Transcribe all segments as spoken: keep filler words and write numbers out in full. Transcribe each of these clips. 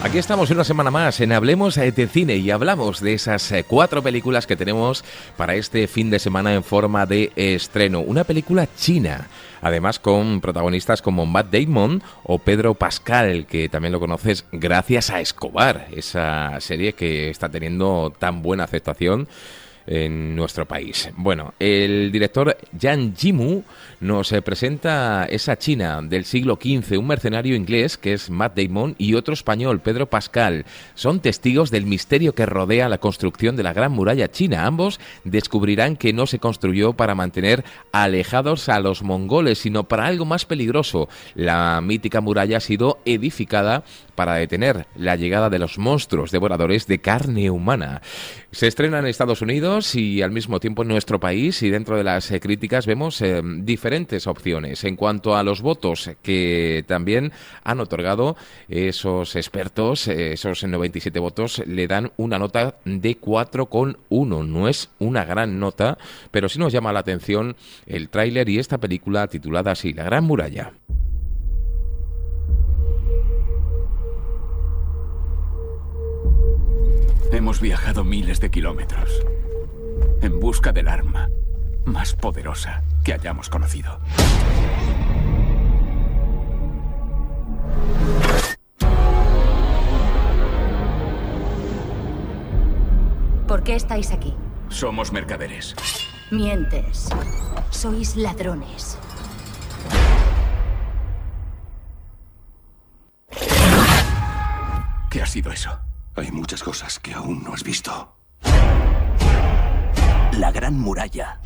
Aquí estamos una semana más en Hablemos de Cine y hablamos de esas cuatro películas que tenemos para este fin de semana en forma de estreno. Una película china, además con protagonistas como Matt Damon o Pedro Pascal, que también lo conoces gracias a Escobar, esa serie que está teniendo tan buena aceptación en nuestro país. Bueno, el director Zhang Yimou nos eh, presenta esa China del siglo quince, un mercenario inglés que es Matt Damon y otro español, Pedro Pascal. Son testigos del misterio que rodea la construcción de la Gran Muralla China. Ambos descubrirán que no se construyó para mantener alejados a los mongoles, sino para algo más peligroso. La mítica muralla ha sido edificada para detener la llegada de los monstruos devoradores de carne humana. Se estrena en Estados Unidos y al mismo tiempo en nuestro país, y dentro de las eh, críticas vemos eh, diferentes opciones. En cuanto a los votos que también han otorgado esos expertos, eh, esos noventa y siete votos, le dan una nota de cuatro coma uno. No es una gran nota, pero sí nos llama la atención el tráiler y esta película titulada así, La Gran Muralla. Hemos viajado miles de kilómetros en busca del arma más poderosa que hayamos conocido. ¿Por qué estáis aquí? Somos mercaderes. Mientes. Sois ladrones. ¿Qué ha sido eso? Hay muchas cosas que aún no has visto. La Gran Muralla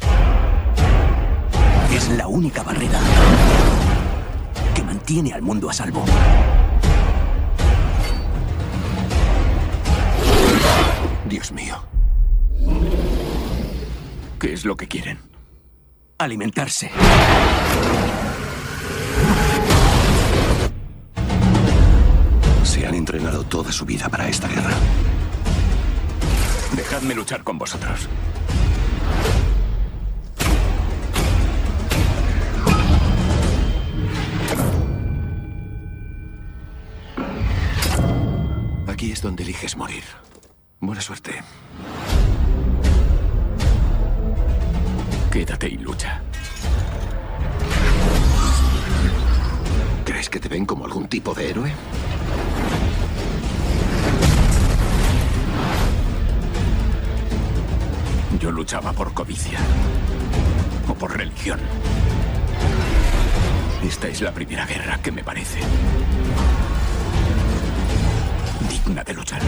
es la única barrera que mantiene al mundo a salvo. Dios mío. ¿Qué es lo que quieren? Alimentarse. Se han entrenado toda su vida para esta guerra. Dejadme luchar con vosotros. Aquí es donde eliges morir. Buena suerte. Quédate y lucha. ¿Crees que te ven como algún tipo de héroe? Yo luchaba por codicia o por religión. Esta es la primera guerra que me parece digna de luchar.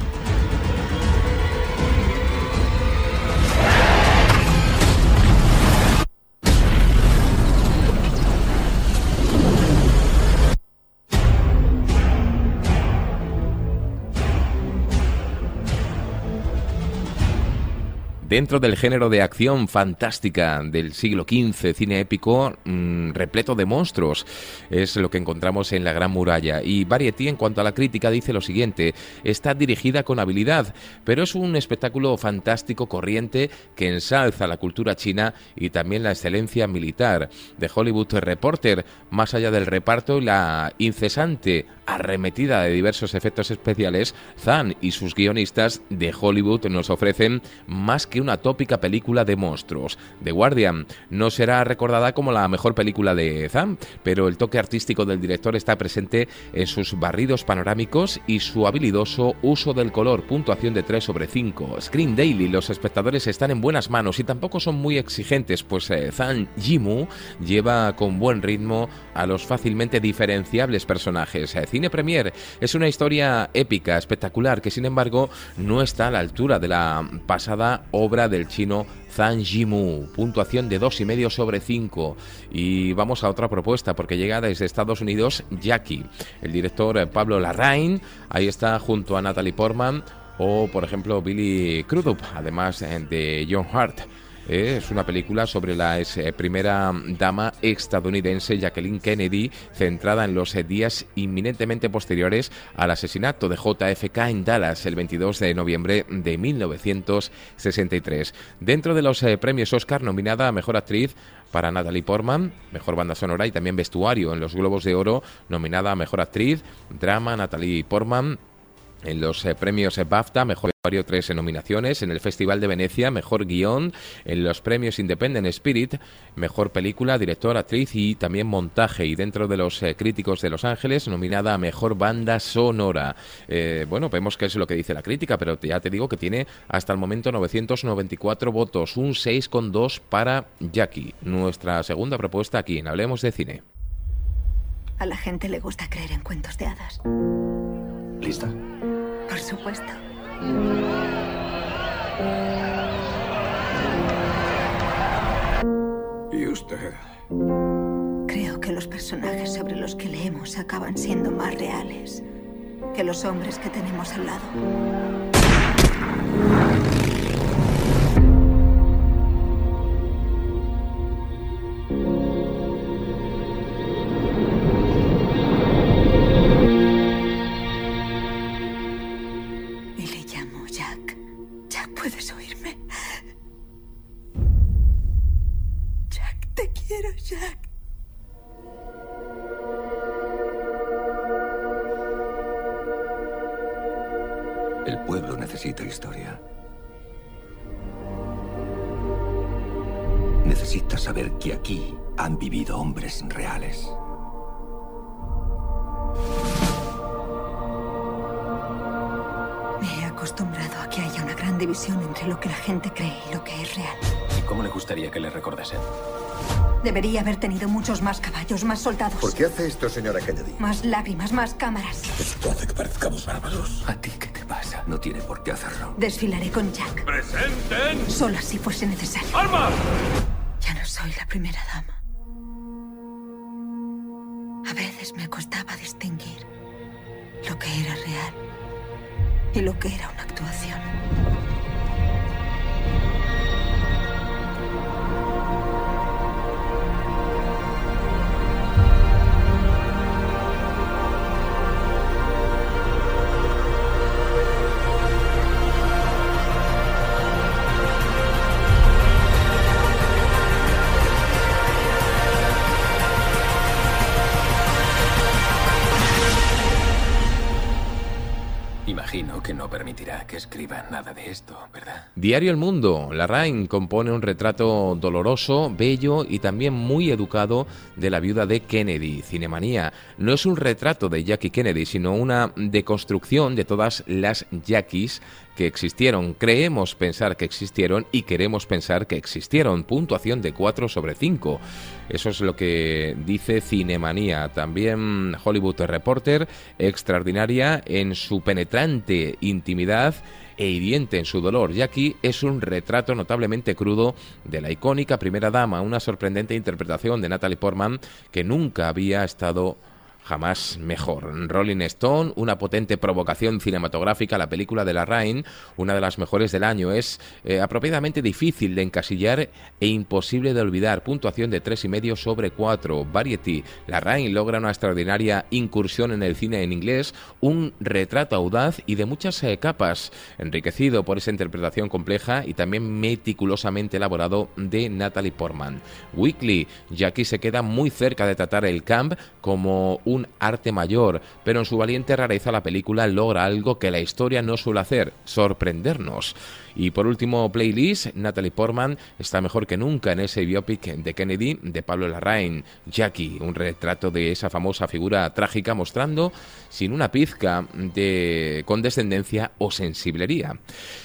Dentro del género de acción fantástica del siglo quince, cine épico, mmm, repleto de monstruos, es lo que encontramos en La Gran Muralla. Y Variety, en cuanto a la crítica, dice lo siguiente: está dirigida con habilidad, pero es un espectáculo fantástico corriente que ensalza la cultura china y también la excelencia militar. The Hollywood Reporter, más allá del reparto y la incesante arremetida de diversos efectos especiales, Zhang y sus guionistas de Hollywood nos ofrecen más que una tópica película de monstruos. The Guardian no será recordada como la mejor película de Zhang, pero el toque artístico del director está presente en sus barridos panorámicos y su habilidoso uso del color. Puntuación de tres sobre cinco. Screen Daily: los espectadores están en buenas manos y tampoco son muy exigentes, pues eh, Zhang Yimou lleva con buen ritmo a los fácilmente diferenciables personajes. Eh, Cine Premier es una historia épica, espectacular, que sin embargo no está a la altura de la pasada obra del chino Zhang Yimou. Puntuación de dos coma cinco sobre cinco. Y vamos a otra propuesta, porque llega desde Estados Unidos Jackie. El director Pablo Larraín, ahí está junto a Natalie Portman o, por ejemplo, Billy Crudup, además de John Hurt. Es una película sobre la ex primera dama estadounidense Jacqueline Kennedy, centrada en los días inminentemente posteriores al asesinato de J F K en Dallas el veintidós de noviembre de mil novecientos sesenta y tres. Dentro de los eh, premios Oscar, nominada a Mejor Actriz para Natalie Portman, Mejor Banda Sonora y también Vestuario. En los Globos de Oro, nominada a Mejor Actriz, Drama, Natalie Portman. En los eh, premios eh, BAFTA, mejor vestuario, tres nominaciones. En el Festival de Venecia, mejor guión. En los premios Independent Spirit, mejor película, director, actriz y también montaje. Y dentro de los eh, críticos de Los Ángeles, nominada a mejor banda sonora. Eh, bueno, vemos qué es lo que dice la crítica, pero ya te digo que tiene hasta el momento novecientos noventa y cuatro votos, un seis coma dos para Jackie. Nuestra segunda propuesta aquí en Hablemos de Cine. A la gente le gusta creer en cuentos de hadas. ¿Lista? Por supuesto. ¿Y usted? Creo que los personajes sobre los que leemos acaban siendo más reales que los hombres que tenemos al lado. ¿Puedes oírme? Jack, te quiero, Jack. El pueblo necesita historia. Necesita saber que aquí han vivido hombres reales. Me he acostumbrado a que haya una gran división entre lo que la gente cree y lo que es real. ¿Y cómo le gustaría que le recordasen? Debería haber tenido muchos más caballos, más soldados. ¿Por qué hace esto, señora Kennedy? Más lágrimas, más cámaras. Esto hace que parezcamos bárbaros. ¿A ti qué te pasa? No tiene por qué hacerlo. Desfilaré con Jack. ¡Presenten! Solo si fuese necesario. ¡Armas! Ya no soy la primera dama. A veces me costaba distinguir lo que era real y lo que era una actuación. Imagino que no permitirá que escriba nada de esto, ¿verdad? Diario El Mundo. Larraín compone un retrato doloroso, bello y también muy educado de la viuda de Kennedy. Cinemanía. No es un retrato de Jackie Kennedy, sino una deconstrucción de todas las Jackies que existieron. Creemos pensar que existieron y queremos pensar que existieron. Puntuación de cuatro sobre cinco. Eso es lo que dice Cinemanía. También Hollywood Reporter, extraordinaria en su penetrante intimidad e hiriente en su dolor. Jackie es un retrato notablemente crudo de la icónica primera dama, una sorprendente interpretación de Natalie Portman que nunca había estado jamás mejor. Rolling Stone, una potente provocación cinematográfica, la película de Larraín, una de las mejores del año, es eh, apropiadamente difícil de encasillar e imposible de olvidar. Puntuación de tres y medio sobre cuatro. Variety, Larraín logra una extraordinaria incursión en el cine en inglés, un retrato audaz y de muchas eh, capas, enriquecido por esa interpretación compleja y también meticulosamente elaborado de Natalie Portman. Weekly, Jackie se queda muy cerca de tratar el camp como un arte mayor, pero en su valiente rareza la película logra algo que la historia no suele hacer: sorprendernos. Y por último, Playlist, Natalie Portman está mejor que nunca en ese biopic de Kennedy de Pablo Larraín. Jackie, un retrato de esa famosa figura trágica mostrando sin una pizca de condescendencia o sensiblería.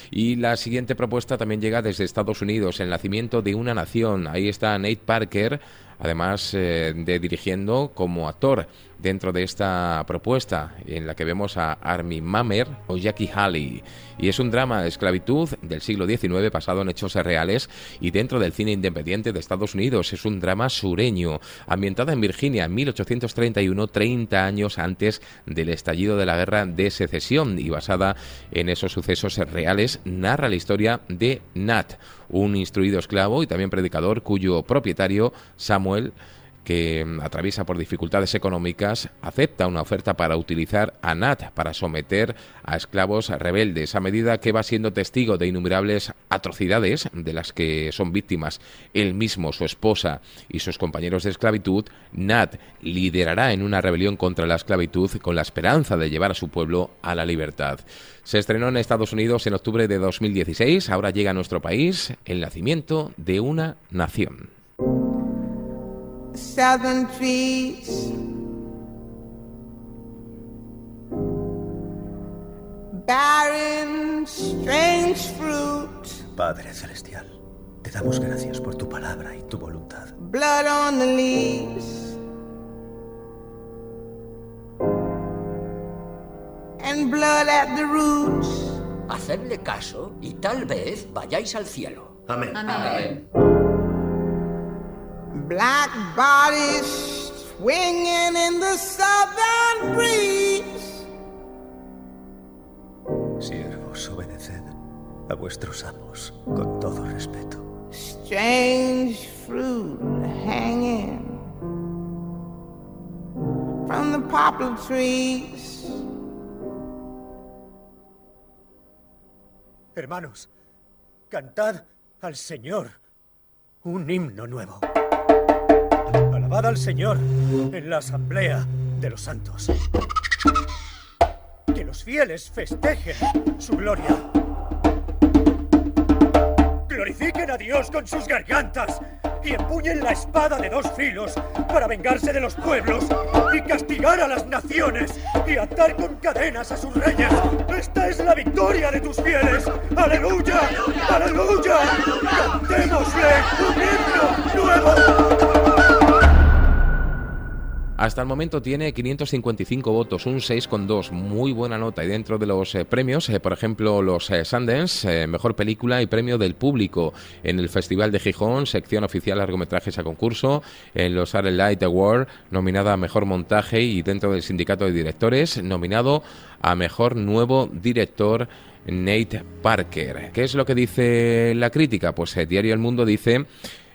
Y la siguiente propuesta también llega desde Estados Unidos, El nacimiento de una nación. Ahí está Nate Parker, además eh, de dirigiendo como actor dentro de esta propuesta, en la que vemos a Armie Hammer o Jackie Haley. Y es un drama de esclavitud del siglo diecinueve basado en hechos reales y dentro del cine independiente de Estados Unidos. Es un drama sureño, ambientada en Virginia en mil ochocientos treinta y uno, treinta años antes del estallido de la Guerra de Secesión, y basada en esos sucesos reales, narra la historia de Nat, un instruido esclavo y también predicador cuyo propietario, Samuel, que atraviesa por dificultades económicas, acepta una oferta para utilizar a Nat para someter a esclavos rebeldes. A medida que va siendo testigo de innumerables atrocidades de las que son víctimas él mismo, su esposa y sus compañeros de esclavitud, Nat liderará en una rebelión contra la esclavitud con la esperanza de llevar a su pueblo a la libertad. Se estrenó en Estados Unidos en octubre de dos mil dieciséis, ahora llega a nuestro país El nacimiento de una nación. Southern trees, barren, strange fruit. Padre celestial, te damos gracias por tu palabra y tu voluntad. Blood on the leaves and blood at the roots. Hacedle caso y tal vez vayáis al cielo. Amén. Amén. Black bodies swinging in the southern breeze. Siervos, obedeced a vuestros amos con todo respeto. Strange fruit hanging from the poplar trees. Hermanos, cantad al Señor un himno nuevo. Alabad al Señor en la asamblea de los santos. Que los fieles festejen su gloria. Glorifiquen a Dios con sus gargantas y empuñen la espada de dos filos para vengarse de los pueblos y castigar a las naciones y atar con cadenas a sus reyes. Esta es la victoria de tus fieles. ¡Aleluya! ¡Aleluya! ¡Cantémosle un himno nuevo! Hasta el momento tiene quinientos cincuenta y cinco votos, un seis coma dos, muy buena nota. Y dentro de los eh, premios, eh, por ejemplo, los eh, Sundance, eh, Mejor Película y Premio del Público. En el Festival de Gijón, sección oficial largometrajes a concurso. En los Arc Light Award, nominada a Mejor Montaje. Y dentro del Sindicato de Directores, nominado a Mejor Nuevo Director, Nate Parker. ¿Qué es lo que dice la crítica? Pues el eh, Diario El Mundo dice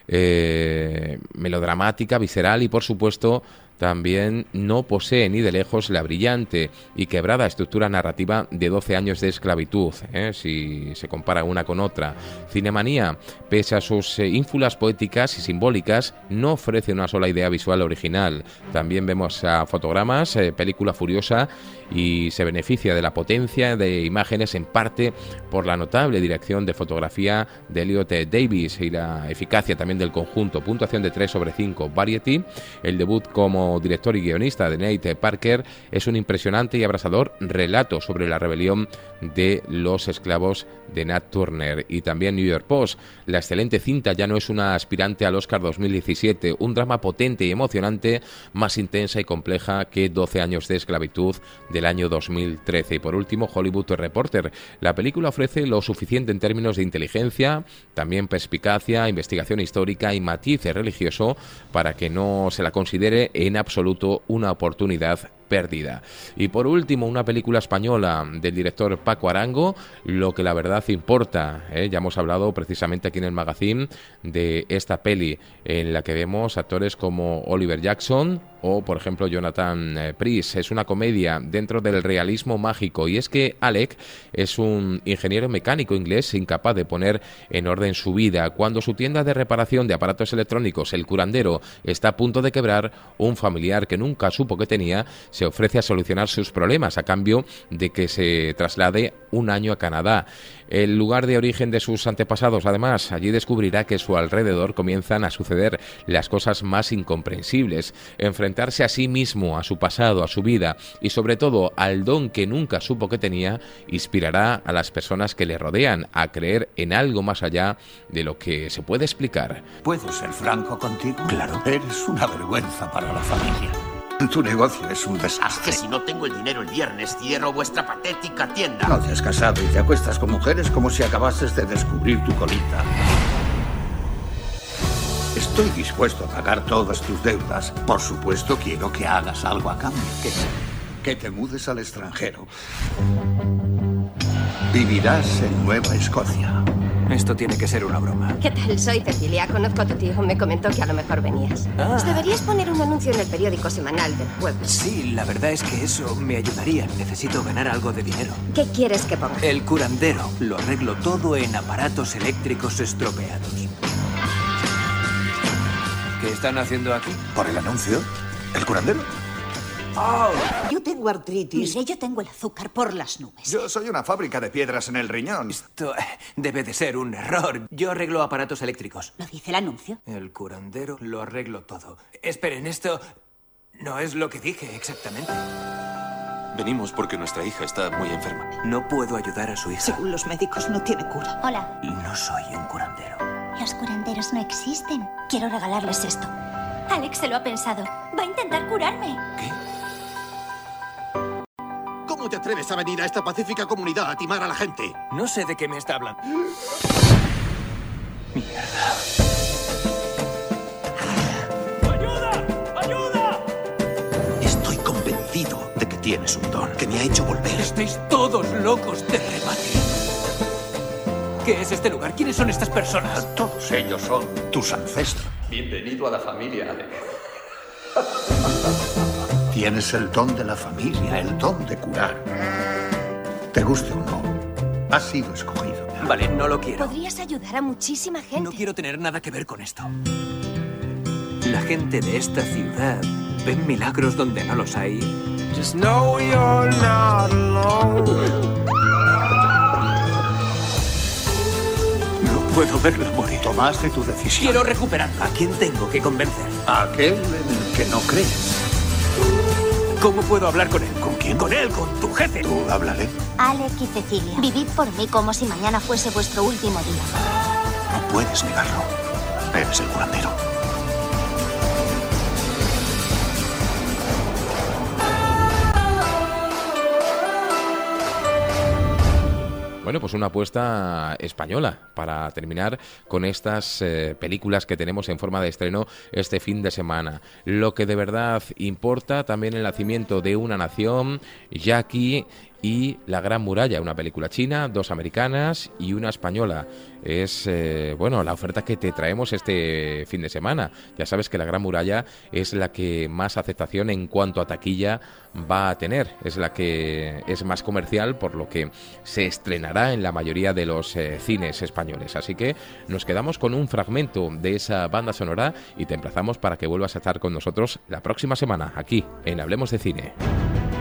eh, melodramática, visceral y, por supuesto, también no posee ni de lejos la brillante y quebrada estructura narrativa de doce años de esclavitud, ¿eh? si se compara una con otra. Cinemanía, pese a sus eh, ínfulas poéticas y simbólicas, no ofrece una sola idea visual original. También vemos a Fotogramas, eh, película furiosa, y se beneficia de la potencia de imágenes en parte por la notable dirección de fotografía de Elliot Davis y la eficacia también del conjunto. Puntuación de tres sobre cinco. Variety, el debut como director y guionista de Nate Parker, es un impresionante y abrasador relato sobre la rebelión de los esclavos de Nat Turner. Y también New York Post, la excelente cinta ya no es una aspirante al Oscar dos mil diecisiete, un drama potente y emocionante, más intensa y compleja que doce años de esclavitud del año dos mil trece. Y por último, Hollywood Reporter, la película ofrece lo suficiente en términos de inteligencia, también perspicacia, investigación histórica y matiz religioso para que no se la considere en absoluto una oportunidad perdida. Y por último, una película española del director Paco Arango, Lo que la verdad importa, ¿eh? Ya hemos hablado precisamente aquí en el magazine de esta peli, en la que vemos actores como Oliver Jackson o, por ejemplo, Jonathan eh, Pryce. Es una comedia dentro del realismo mágico, y es que Alec es un ingeniero mecánico inglés incapaz de poner en orden su vida. Cuando su tienda de reparación de aparatos electrónicos, El Curandero, está a punto de quebrar, un familiar que nunca supo que tenía se ofrece a solucionar sus problemas a cambio de que se traslade un año a Canadá, el lugar de origen de sus antepasados. Además, allí descubrirá que a su alrededor comienzan a suceder las cosas más incomprensibles. Enfrentarse a sí mismo, a su pasado, a su vida y sobre todo al don que nunca supo que tenía, inspirará a las personas que le rodean a creer en algo más allá de lo que se puede explicar. ¿Puedo ser franco contigo? Claro. Eres una vergüenza para la familia. Tu negocio es un desastre. Que si no tengo el dinero el viernes, cierro vuestra patética tienda. No te has casado y te acuestas con mujeres como si acabases de descubrir tu colita. Estoy dispuesto a pagar todas tus deudas. Por supuesto, quiero que hagas algo a cambio. Que, que te mudes al extranjero. Vivirás en Nueva Escocia. Esto tiene que ser una broma. ¿Qué tal? Soy Cecilia. Conozco a tu tío. Me comentó que a lo mejor venías. Ah. Pues deberías poner un anuncio en el periódico semanal del pueblo. Sí, la verdad es que eso me ayudaría. Necesito ganar algo de dinero. ¿Qué quieres que ponga? El curandero. Lo arreglo todo en aparatos eléctricos estropeados. ¿Qué están haciendo aquí? ¿Por el anuncio? ¿El curandero? Oh. Yo tengo artritis. Mire, yo tengo el azúcar por las nubes. Yo soy una fábrica de piedras en el riñón. Esto eh, debe de ser un error. Yo arreglo aparatos eléctricos. ¿Lo dice el anuncio? El curandero lo arreglo todo. Esperen, esto no es lo que dije exactamente. Venimos porque nuestra hija está muy enferma. No puedo ayudar a su hija. Según los médicos, no tiene cura. Hola. No soy un curandero. Los curanderos no existen. Quiero regalarles esto. Alex se lo ha pensado. Va a intentar curarme. ¿Qué? ¿Cómo te atreves a venir a esta pacífica comunidad a timar a la gente? No sé de qué me está hablando. Mierda. ¡Ayuda! ¡Ayuda! Estoy convencido de que tienes un don que me ha hecho volver. Estáis todos locos de remate. ¿Qué es este lugar? ¿Quiénes son estas personas? Todos ellos son Tus ancestros. Bienvenido a la familia, Alex. Tienes el don de la familia, el don de curar. Te guste o no, has sido escogido. Vale, no lo quiero. Podrías ayudar a muchísima gente. No quiero tener nada que ver con esto. La gente de esta ciudad ven milagros donde no los hay. Just know you're not alone. No puedo verla morir. Tomaste tu decisión. Quiero recuperarla. ¿A quién tengo que convencer? A aquel en el que no crees. ¿Cómo puedo hablar con él? ¿Con quién? Con él, con tu jefe. Tú háblale. Alex y Cecilia, vivid por mí como si mañana fuese vuestro último día. No puedes negarlo. Eres el curandero. Bueno, pues una apuesta española para terminar con estas eh, películas que tenemos en forma de estreno este fin de semana. Lo que de verdad importa, también el nacimiento de una nación, Jackie y La Gran Muralla, una película china, dos americanas y una española. Es, eh, bueno, la oferta que te traemos este fin de semana. Ya sabes que La Gran Muralla es la que más aceptación en cuanto a taquilla va a tener. Es la que es más comercial, por lo que se estrenará en la mayoría de los eh, cines españoles. Así que nos quedamos con un fragmento de esa banda sonora y te emplazamos para que vuelvas a estar con nosotros la próxima semana, aquí en Hablemos de Cine.